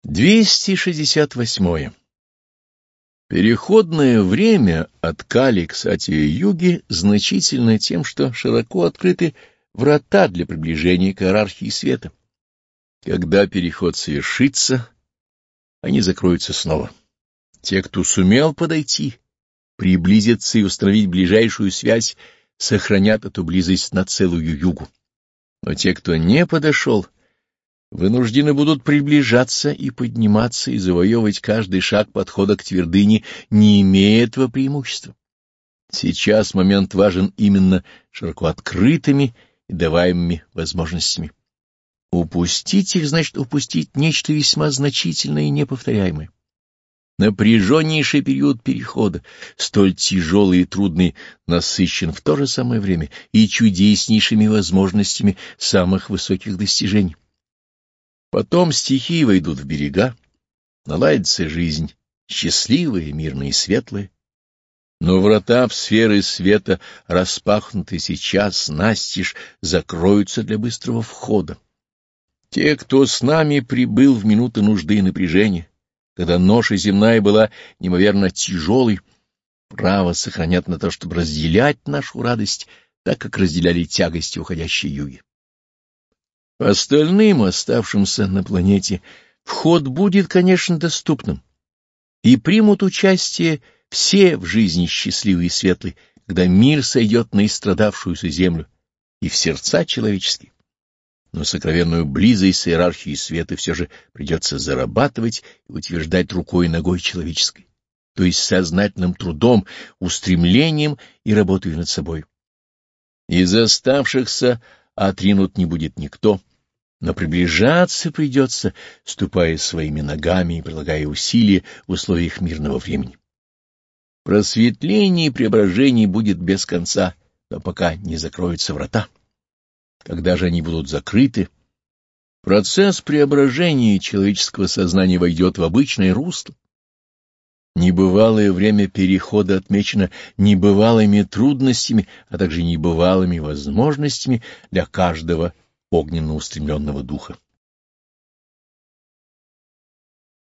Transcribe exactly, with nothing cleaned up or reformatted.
двести шестьдесят восьмое. Переходное время от Кали к Сатья-юге значительно тем, что широко открыты врата для приближения к иерархии света. Когда переход совершится, они закроются снова. Те, кто сумел подойти, приблизиться и установить ближайшую связь, сохранят эту близость на целую югу. Но те, кто не подошел, вынуждены будут приближаться и подниматься и завоевывать каждый шаг подхода к твердыне, не имея этого преимущества. Сейчас момент важен именно широко открытыми и даваемыми возможностями. Упустить их значит упустить нечто весьма значительное и неповторяемое. Напряженнейший период перехода, столь тяжелый и трудный, насыщен в то же самое время и чудеснейшими возможностями самых высоких достижений. Потом стихии войдут в берега, наладится жизнь, счастливая, мирная и светлая. Но врата в сферы света, распахнутые сейчас настежь, закроются для быстрого входа. Те, кто с нами прибыл в минуты нужды и напряжения, когда ноша земная была неимоверно тяжелой, право сохранят на то, чтобы разделять нашу радость, так как разделяли тягости уходящей юги. Остальным, оставшимся на планете, вход будет, конечно, доступным, и примут участие все в жизни счастливые и светлые, когда мир сойдет на истрадавшуюся землю и в сердца человеческие. Но сокровенную близость с иерархией света все же придется зарабатывать и утверждать рукой и ногой человеческой, то есть сознательным трудом, устремлением и работой над собой. Из оставшихся отринут не будет никто, но приближаться придется, ступая своими ногами и прилагая усилия в условиях мирного времени. Просветление и преображение будет без конца, но пока не закроются врата. Когда же они будут закрыты, процесс преображения человеческого сознания войдет в обычное русло. Небывалое время перехода отмечено небывалыми трудностями, а также небывалыми возможностями для каждого огненно устремленного духа.